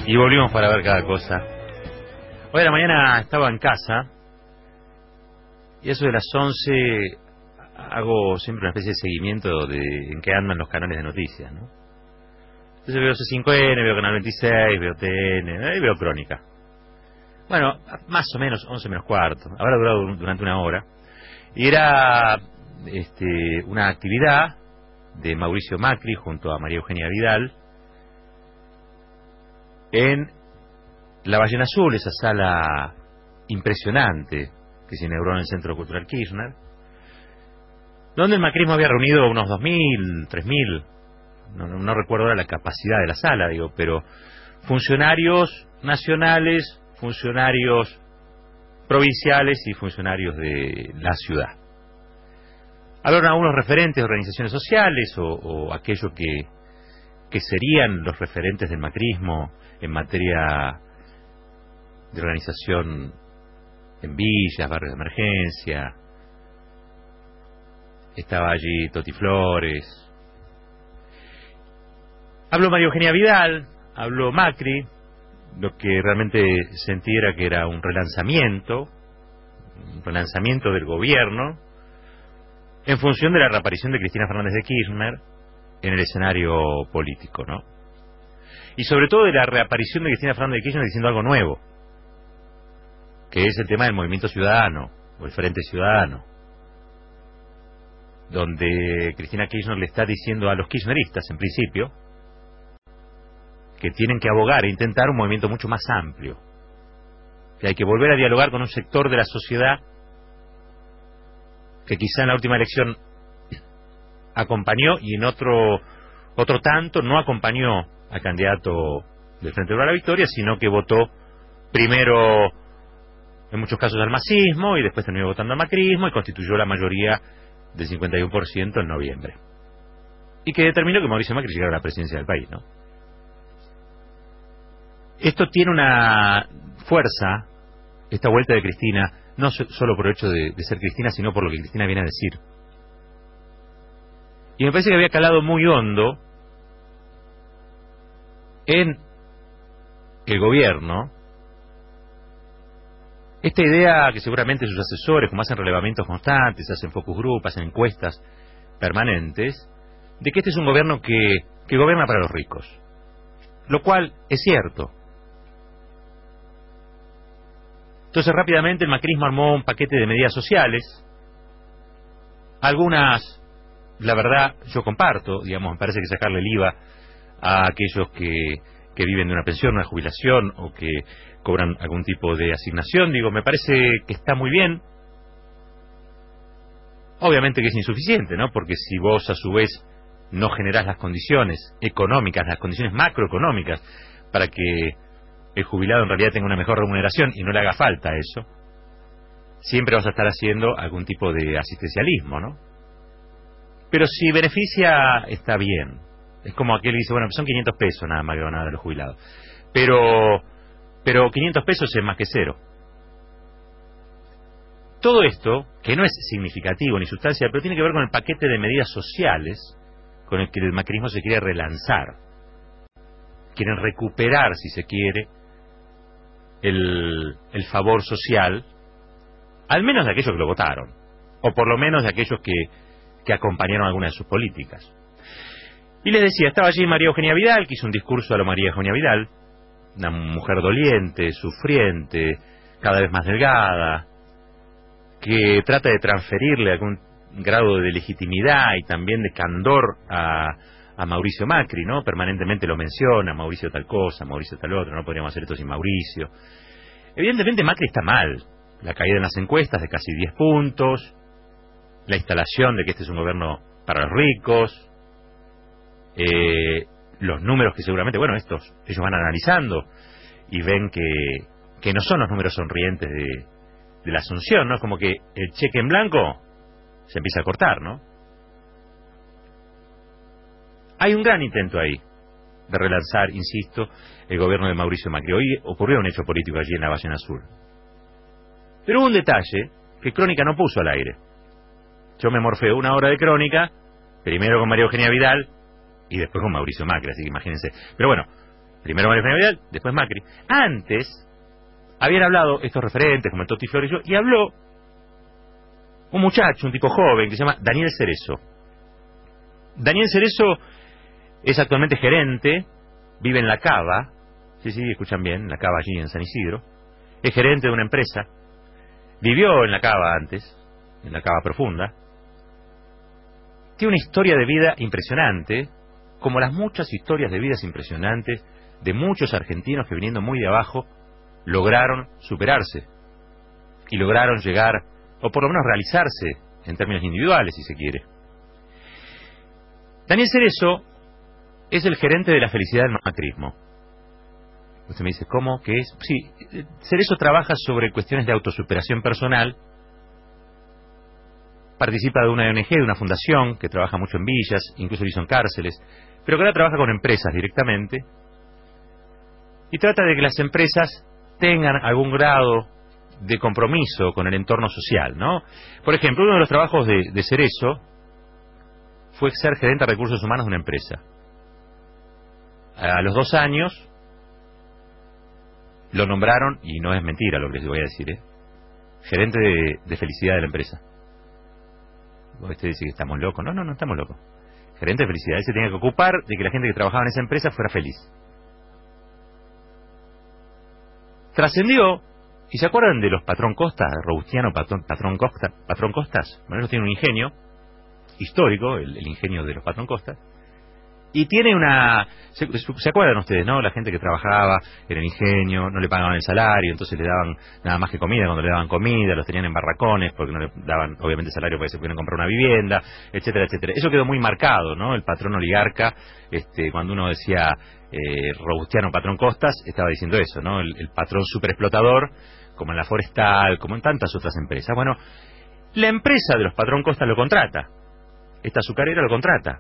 Y volvimos para ver cada cosa. Hoy de la mañana estaba en casa y eso de las 11 hago siempre una especie de seguimiento de en qué andan los canales de noticias, ¿no? Entonces veo C5N, veo Canal 26, veo TN, y veo Crónica. Bueno, más o menos 11 menos cuarto. Habrá durado durante una hora. Y era una actividad de Mauricio Macri junto a María Eugenia Vidal en La Ballena Azul, esa sala impresionante que se inauguró en el Centro Cultural Kirchner, donde el macrismo había reunido unos 2.000, 3.000, no recuerdo ahora la capacidad de la sala, digo, pero funcionarios nacionales, funcionarios provinciales y funcionarios de la ciudad. Hablaron algunos referentes de organizaciones sociales o aquellos que serían los referentes del macrismo en materia de organización en villas, barrios de emergencia. Estaba allí Toti Flores. Habló María Eugenia Vidal, habló Macri. Lo que realmente sentí era que era un relanzamiento del gobierno en función de la reaparición de Cristina Fernández de Kirchner en el escenario político, ¿no? Y sobre todo de la reaparición de Cristina Fernández de Kirchner diciendo algo nuevo, que es el tema del movimiento ciudadano o el Frente Ciudadano, donde Cristina Kirchner le está diciendo a los kirchneristas, en principio, que tienen que abogar e intentar un movimiento mucho más amplio, que hay que volver a dialogar con un sector de la sociedad que quizá en la última elección acompañó y en otro tanto no acompañó al candidato del Frente para la Victoria, sino que votó primero en muchos casos al masismo y después terminó votando al macrismo y constituyó la mayoría del 51% en noviembre, y que determinó que Mauricio Macri llegara a la presidencia del país, ¿no? Esto tiene una fuerza, esta vuelta de Cristina, no solo por el hecho de ser Cristina, sino por lo que Cristina viene a decir. Y me parece que había calado muy hondo en el gobierno esta idea que seguramente sus asesores, como hacen relevamientos constantes, hacen focus group, hacen encuestas permanentes, de que este es un gobierno que gobierna para los ricos. Lo cual es cierto. Entonces rápidamente el macrismo armó un paquete de medidas sociales. Algunas, la verdad, yo comparto, digamos, me parece que sacarle el IVA a aquellos que viven de una pensión, una jubilación o que cobran algún tipo de asignación, digo, me parece que está muy bien. Obviamente que es insuficiente, ¿no? Porque si vos a su vez no generás las condiciones económicas, las condiciones macroeconómicas para que el jubilado en realidad tenga una mejor remuneración y no le haga falta eso, siempre vas a estar haciendo algún tipo de asistencialismo, ¿no? Pero si beneficia, está bien. Es como aquel que dice, bueno, son 500 pesos nada más que van a dar los jubilados. Pero 500 pesos es más que cero. Todo esto, que no es significativo ni sustancial, pero tiene que ver con el paquete de medidas sociales con el que el macrismo se quiere relanzar. Quieren recuperar, si se quiere, el favor social, al menos de aquellos que lo votaron, o por lo menos de aquellos que acompañaron algunas de sus políticas. Y les decía, estaba allí María Eugenia Vidal, que hizo un discurso a lo María Eugenia Vidal, una mujer doliente, sufriente, cada vez más delgada, que trata de transferirle algún grado de legitimidad y también de candor a Mauricio Macri, ¿no? Permanentemente lo menciona, Mauricio tal cosa, Mauricio tal otro, no podríamos hacer esto sin Mauricio. Evidentemente Macri está mal, la caída en las encuestas de casi 10 puntos, la instalación de que este es un gobierno para los ricos, los números que seguramente, bueno, ellos van analizando y ven que no son los números sonrientes de la Asunción, ¿no? Es como que el cheque en blanco se empieza a cortar, ¿no? Hay un gran intento ahí de relanzar, insisto, el gobierno de Mauricio Macri. Hoy ocurrió un hecho político allí en la Ballena Azul. Pero hubo un detalle que Crónica no puso al aire. Yo me morfeo una hora de Crónica, primero con María Eugenia Vidal y después con Mauricio Macri, así que imagínense. Pero bueno, Primero María Eugenia Vidal, después Macri. Antes habían hablado estos referentes como el Toti Florillo, y habló un muchacho, un tipo joven que se llama Daniel Cerezo. Daniel Cerezo es actualmente gerente, vive en La Cava, sí, escuchan bien, La Cava allí en San Isidro, es gerente de una empresa, vivió en La Cava antes, en La Cava Profunda, tiene una historia de vida impresionante, como las muchas historias de vidas impresionantes de muchos argentinos que viniendo muy de abajo lograron superarse y lograron llegar, o por lo menos realizarse en términos individuales, si se quiere. Daniel Cerezo es el gerente de la felicidad del macrismo. Usted me dice, ¿cómo? ¿Qué es? Sí, Cerezo trabaja sobre cuestiones de autosuperación personal, participa de una ONG, de una fundación que trabaja mucho en villas, incluso lo hizo en cárceles, pero que ahora trabaja con empresas directamente y trata de que las empresas tengan algún grado de compromiso con el entorno social, ¿no? Por ejemplo, uno de los trabajos de Cerezo fue ser gerente de recursos humanos de una empresa. A los 2 años lo nombraron, y no es mentira lo que les voy a decir, gerente de felicidad de la empresa. Usted dice que estamos locos. No, no estamos locos. Gerente de felicidad. Él se tenía que ocupar de que la gente que trabajaba en esa empresa fuera feliz. Trascendió, ¿y se acuerdan de los Patrón Costa, Robustiano Patrón Costas? Bueno, ellos tienen un ingenio histórico, el ingenio de los Patrón Costas, y tiene una... ¿Se acuerdan ustedes, no? La gente que trabajaba en el ingenio, no le pagaban el salario, entonces le daban nada más que comida, cuando le daban comida, los tenían en barracones, porque no le daban, obviamente, salario para que se pudieran comprar una vivienda, etcétera, etcétera. Eso quedó muy marcado, ¿no? El patrón oligarca, cuando uno decía Robustiano Patrón Costas, estaba diciendo eso, ¿no? El patrón superexplotador, como en la Forestal, como en tantas otras empresas. Bueno, la empresa de los Patrón Costas lo contrata. Esta azucarera lo contrata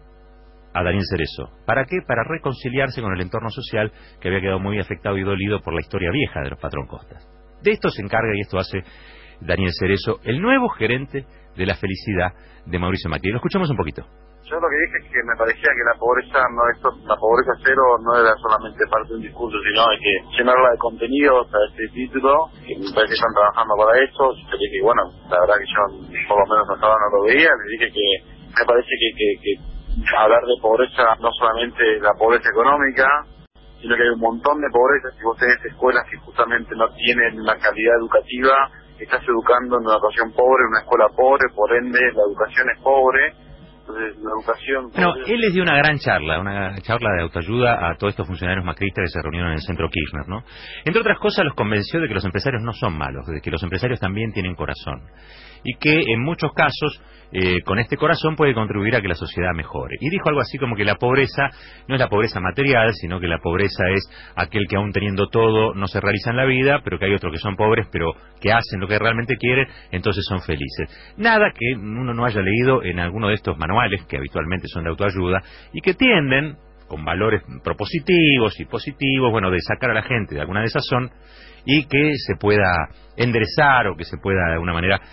a Daniel Cerezo. ¿Para qué? Para reconciliarse con el entorno social que había quedado muy afectado y dolido por la historia vieja de los Patrón Costas. De esto se encarga y esto hace Daniel Cerezo, el nuevo gerente de la felicidad de Mauricio Macri. Lo escuchamos un poquito. Yo lo que dije es que me parecía que la pobreza la pobreza cero no era solamente parte de un discurso, sino hay que llenarla de contenidos a este título, que me parece que están trabajando para eso. Yo le dije, bueno, la verdad que yo por lo menos hasta ahora no lo veía, le dije que me parece que hablar de pobreza no solamente la pobreza económica, sino que hay un montón de pobreza. Si vos tenés escuelas que justamente no tienen una calidad educativa, estás educando en una educación pobre, en una escuela pobre, por ende la educación es pobre. Entonces la educación... Bueno, él les dio una gran charla, de autoayuda a todos estos funcionarios macristas que se reunieron en el Centro Kirchner, ¿no? Entre otras cosas los convenció de que los empresarios no son malos, de que los empresarios también tienen corazón y que en muchos casos con este corazón puede contribuir a que la sociedad mejore. Y dijo algo así como que la pobreza no es la pobreza material, sino que la pobreza es aquel que aún teniendo todo no se realiza en la vida, pero que hay otros que son pobres pero que hacen lo que realmente quieren, entonces son felices. Nada que uno no haya leído en alguno de estos manuales que habitualmente son de autoayuda y que tienden con valores propositivos y positivos, bueno, de sacar a la gente de alguna desazón y que se pueda enderezar o que se pueda de alguna manera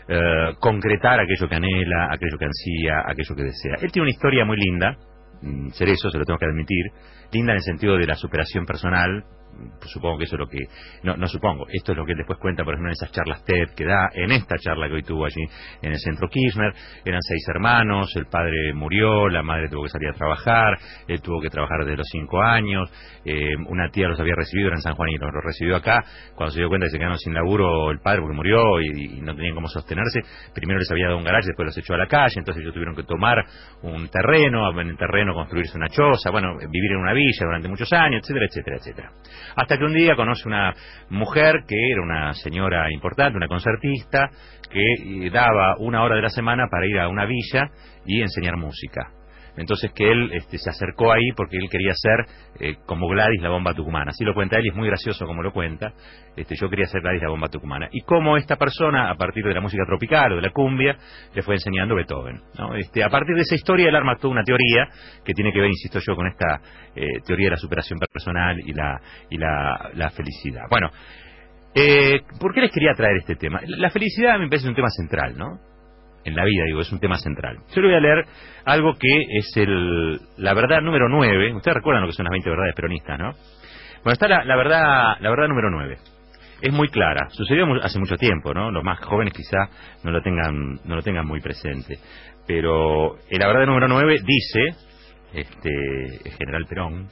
concretar aquello que anhela, aquello que ansía, aquello que desea. Él tiene una historia muy linda, Cerezo, se lo tengo que admitir, linda en el sentido de la superación personal. Supongo que eso es lo que... No supongo, esto es lo que él después cuenta, por ejemplo, en esas charlas TED que da, en esta charla que hoy tuvo allí en el Centro Kirchner. Eran 6 hermanos, el padre murió, la madre tuvo que salir a trabajar, él tuvo que trabajar desde los 5 años, una tía los había recibido, era en San Juan y los recibió acá. Cuando se dio cuenta que se quedaron sin laburo el padre porque murió y no tenían cómo sostenerse, primero les había dado un garaje, después los echó a la calle, entonces ellos tuvieron que tomar un terreno, en el terreno construirse una choza, bueno, vivir en una villa durante muchos años, etcétera, etcétera, etcétera. Hasta que un día conoce una mujer que era una señora importante, una concertista, que daba 1 hora de la semana para ir a una villa y enseñar música. Entonces que él se acercó ahí porque él quería ser como Gladys la bomba tucumana. Así lo cuenta él y es muy gracioso como lo cuenta. Yo quería ser Gladys la bomba tucumana. Y como esta persona, a partir de la música tropical o de la cumbia, le fue enseñando Beethoven, ¿no? A partir de esa historia él arma toda una teoría que tiene que ver, insisto yo, con esta teoría de la superación personal y la felicidad. Bueno, ¿por qué les quería traer este tema? La felicidad me parece un tema central, ¿no? en la vida, digo, es un tema central. Yo le voy a leer algo que es la verdad número 9. Ustedes recuerdan lo que son las 20 verdades peronistas, ¿no? Bueno, está la verdad número 9. Es muy clara. Sucedió hace mucho tiempo, ¿no? Los más jóvenes quizá no lo tengan muy presente. Pero la verdad número 9 dice, el general Perón,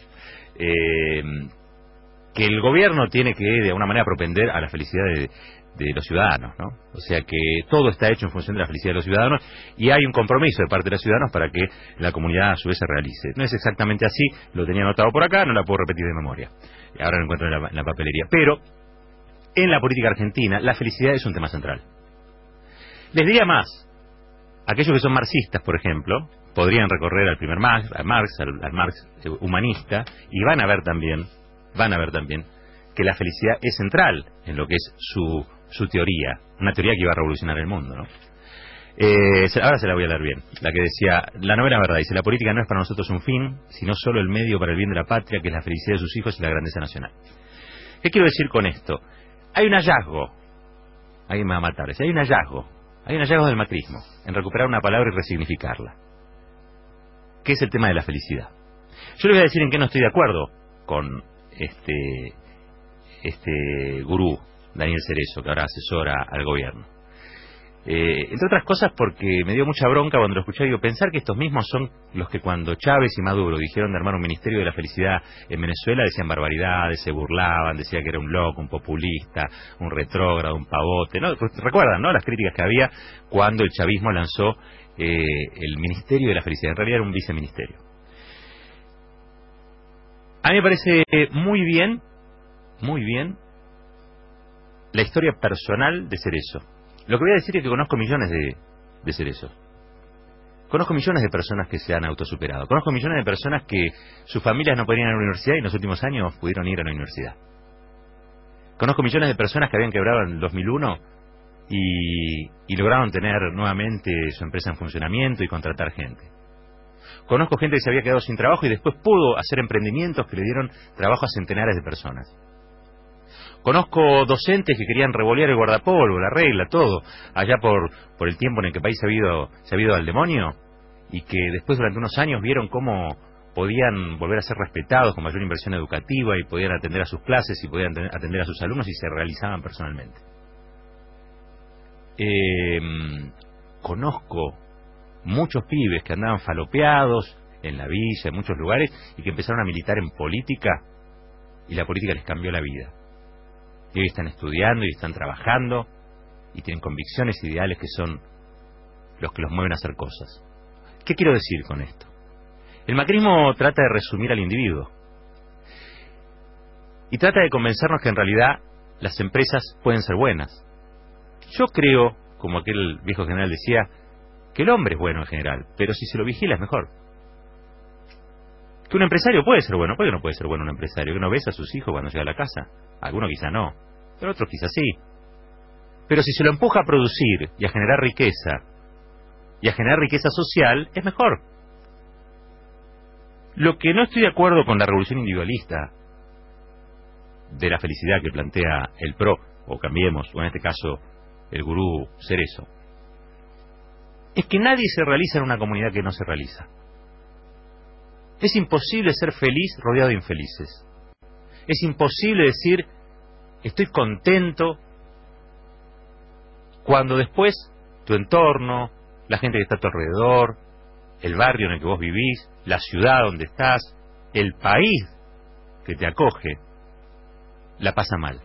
que el gobierno tiene que, de alguna manera, propender a la felicidad de los ciudadanos, ¿no? O sea que todo está hecho en función de la felicidad de los ciudadanos y hay un compromiso de parte de los ciudadanos para que la comunidad a su vez se realice. No es exactamente así, lo tenía anotado por acá, no la puedo repetir de memoria. Ahora lo encuentro en la papelería. Pero en la política argentina la felicidad es un tema central. Les diría más, aquellos que son marxistas, por ejemplo, podrían recorrer al primer Marx, al Marx humanista, y van a ver también que la felicidad es central en lo que es su teoría, una teoría que iba a revolucionar el mundo, ¿no? Ahora se la voy a leer bien, la que decía, la novena verdad, dice, la política no es para nosotros un fin, sino solo el medio para el bien de la patria, que es la felicidad de sus hijos y la grandeza nacional. ¿Qué quiero decir con esto? Hay un hallazgo, alguien me va a matar, hay un hallazgo del macrismo, en recuperar una palabra y resignificarla, que es el tema de la felicidad. Yo le voy a decir en qué no estoy de acuerdo con este gurú, Daniel Cerezo, que ahora asesora al gobierno. Entre otras cosas porque me dio mucha bronca cuando lo escuché. Digo, pensar que estos mismos son los que cuando Chávez y Maduro dijeron de armar un ministerio de la felicidad en Venezuela decían barbaridades, se burlaban, decían que era un loco, un populista, un retrógrado, un pavote, ¿no? Pues, recuerdan, ¿no?, las críticas que había cuando el chavismo lanzó el ministerio de la felicidad. En realidad era un viceministerio. A mí me parece muy bien la historia personal de Cerezo. Lo que voy a decir es que conozco millones de Cerezos. Conozco millones de personas que se han autosuperado. Conozco millones de personas que sus familias no podían ir a la universidad y en los últimos años pudieron ir a la universidad. Conozco millones de personas que habían quebrado en el 2001 y lograron tener nuevamente su empresa en funcionamiento y contratar gente. Conozco gente que se había quedado sin trabajo y después pudo hacer emprendimientos que le dieron trabajo a centenares de personas. Conozco docentes que querían revolear el guardapolvo, la regla, todo, allá por el tiempo en el que el país se ha ido al demonio, y que después durante unos años vieron cómo podían volver a ser respetados con mayor inversión educativa y podían atender a sus clases y podían atender a sus alumnos y se realizaban personalmente. Conozco muchos pibes que andaban falopeados en la villa, en muchos lugares, y que empezaron a militar en política y la política les cambió la vida. Y hoy están estudiando y están trabajando y tienen convicciones ideales que son los que los mueven a hacer cosas. ¿Qué quiero decir con esto? El macrismo trata de resumir al individuo y trata de convencernos que en realidad las empresas pueden ser buenas. Yo creo, como aquel viejo general decía, que el hombre es bueno en general, pero si se lo vigila es mejor. Que un empresario puede ser bueno. ¿Por qué no puede ser bueno un empresario? Que no besa a sus hijos cuando llega a la casa. Algunos quizá no, pero otros quizá sí. Pero si se lo empuja a producir y a generar riqueza, y a generar riqueza social, es mejor. Lo que no estoy de acuerdo con la revolución individualista de la felicidad que plantea el PRO, o Cambiemos, o en este caso el gurú Cerezo, es que nadie se realiza en una comunidad que no se realiza. Es imposible ser feliz rodeado de infelices. Es imposible decir, estoy contento, cuando después tu entorno, la gente que está a tu alrededor, el barrio en el que vos vivís, la ciudad donde estás, el país que te acoge, la pasa mal.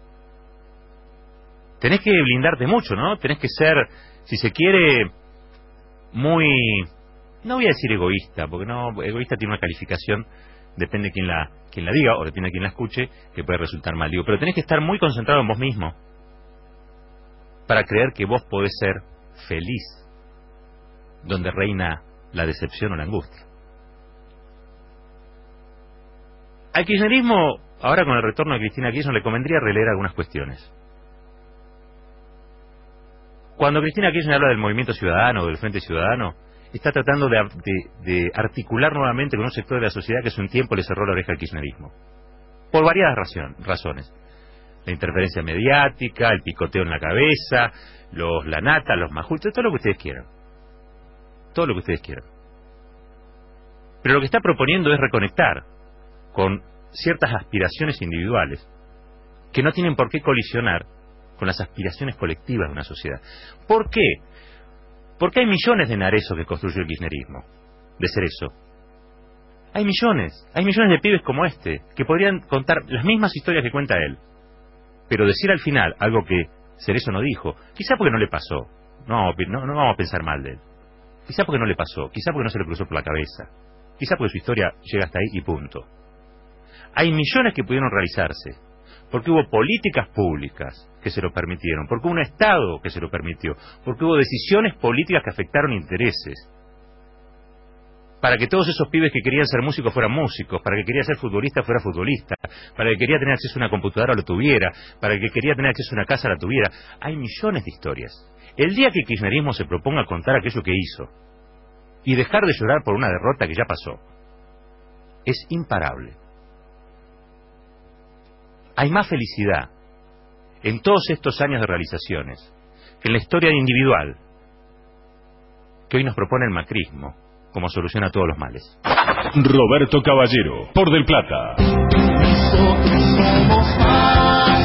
Tenés que blindarte mucho, ¿no? Tenés que ser, si se quiere, muy... No voy a decir egoísta, porque no, egoísta tiene una calificación, depende de quién la diga, o depende de quién la escuche, que puede resultar mal. Digo, pero tenés que estar muy concentrado en vos mismo para creer que vos podés ser feliz donde reina la decepción o la angustia. Al kirchnerismo, ahora con el retorno de Cristina Kirchner, le convendría releer algunas cuestiones. Cuando Cristina Kirchner habla del movimiento ciudadano, del Frente Ciudadano, está tratando de articular nuevamente con un sector de la sociedad que hace un tiempo le cerró la oreja al kirchnerismo. Por variadas razones. La interferencia mediática, el picoteo en la cabeza, los Lanata, los Majul, todo lo que ustedes quieran. Todo lo que ustedes quieran. Pero lo que está proponiendo es reconectar con ciertas aspiraciones individuales que no tienen por qué colisionar con las aspiraciones colectivas de una sociedad. ¿Por qué? Porque hay millones de Narezo que construyó el kirchnerismo, de Cerezo. Hay millones de pibes como este, que podrían contar las mismas historias que cuenta él, pero decir al final algo que Cerezo no dijo, quizá porque no le pasó, no vamos a pensar mal de él, quizá porque no le pasó, quizá porque no se le cruzó por la cabeza, quizá porque su historia llega hasta ahí y punto. Hay millones que pudieron realizarse, porque hubo políticas públicas que se lo permitieron, porque hubo un Estado que se lo permitió, porque hubo decisiones políticas que afectaron intereses, para que todos esos pibes que querían ser músicos fueran músicos, para que quería ser futbolista fuera futbolista, para que quería tener acceso a una computadora lo tuviera, para que quería tener acceso a una casa la tuviera. Hay millones de historias. El día que el kirchnerismo se proponga contar aquello que hizo y dejar de llorar por una derrota que ya pasó, es imparable. Hay más felicidad en todos estos años de realizaciones que en la historia individual que hoy nos propone el macrismo como solución a todos los males. Roberto Caballero, por Del Plata.